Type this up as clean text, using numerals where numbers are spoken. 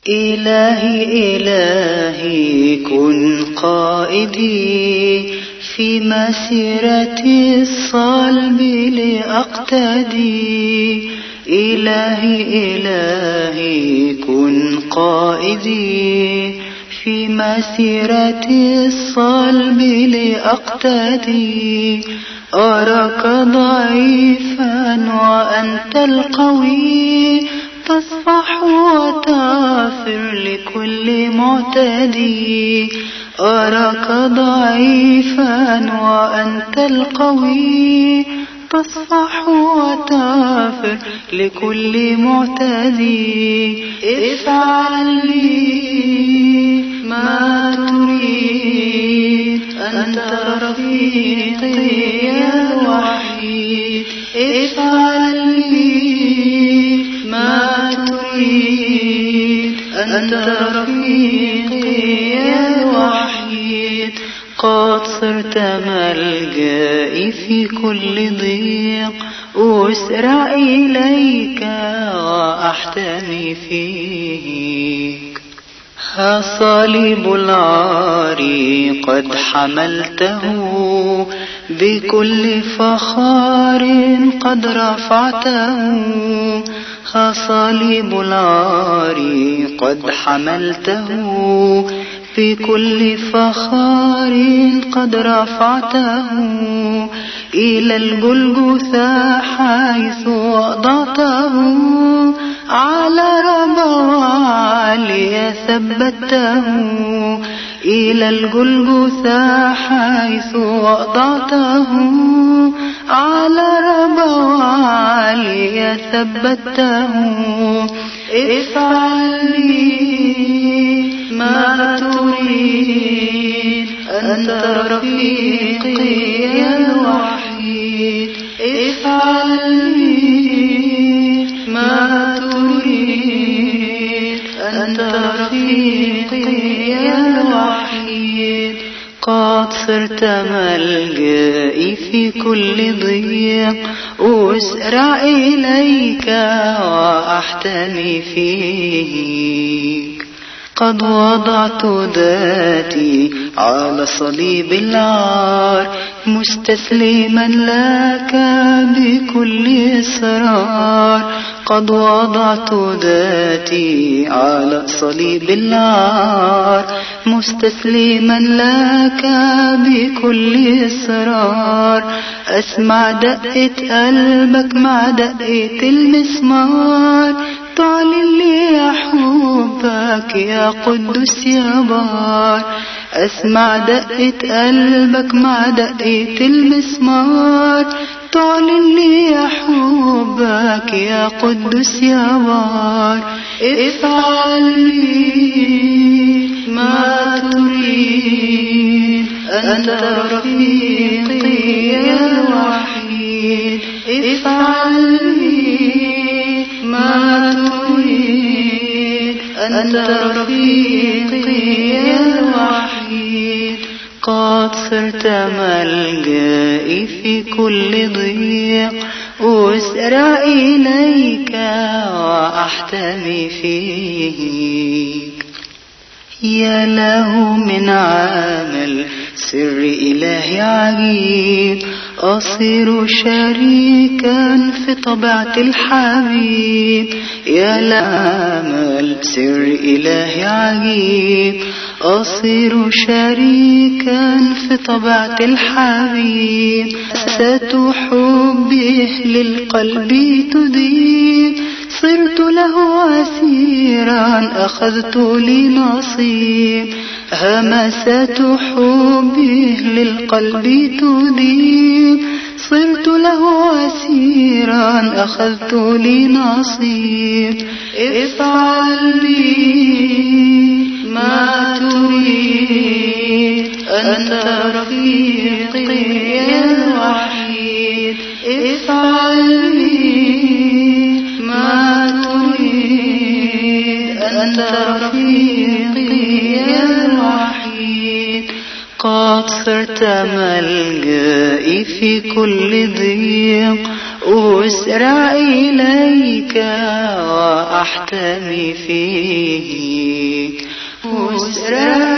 إلهي إلهي كن قائدي في مسيرة الصلب لأقتدي. إلهي إلهي كن قائدي في مسيرة الصلب لأقتدي. أراك ضعيفا وأنت القوي، تصفح وتغفر لكل معتدي. أراك ضعيفا وأنت القوي، تصفح وتغفر لكل معتدي. افعل لي ما تريد، أنت رفيقي الوحيد. افعل لي ما تريد، أنت رفيقي الوحيد. قد صرت ملجئي في كل ضيق، أسرع إليك وأحتمي فيك. ها صليب العار قد حملته، بكل فخار قد رفعته. ها صليب العار قد حملته، بكل فخار قد رفعته. إلى الجلجثا حيث وضعته، على ربوعي ثبته. إلى الجلجثا حيث وضعته، على ربوعي ثبته. افعل لي ما تريد، أنت رفيقي الوحيد. افعل لي ما تريد، أنت رفيقي الوحيد. قد صرت ملجئي في كل ضيق، أسرع إليك وأحتمي فيك. قد وضعت ذاتي على صليب العار، مستسلما لك بكل إصرار. قد وضعت ذاتي على صليب العار، مستسلما لك بكل إصرار. أسمع دقة قلبك مع دقة المسمار، تعلن لي حبك يا قدوس يا بار. أسمع دقة قلبك مع دقة المسمار، تعلن لي حبك يا قدوس يا بار. افعل لي ما تريد، أنت رفيقي الوحيد. افعل لي ما تريد، أنت رفيقي الوحيد. قد صرت ملجئي في كل ضيق، أسرع إليك وأحتمي فيك. يا له من عمل سر إلهي عجيب، أصير شريكا في طبيعة الحبيب. يا لعمل سر إلهي عجيب، أصير شريكا في طبيعة الحبيب. ستحبه للقلب تذيب، صرت له أسيرا أخذت لي نصيب. همسات حبه للقلب تذيب، صرت له أسيرا أخذت لي نصيب. افعل لي ما تريد، أنت رفيقي الوحيد. افعل لي ما تريد، أنت رفيقي الوحيد. قد صرت ملجئي في كل ضيق، أسرع إليك وأحتمي فيك، أسرع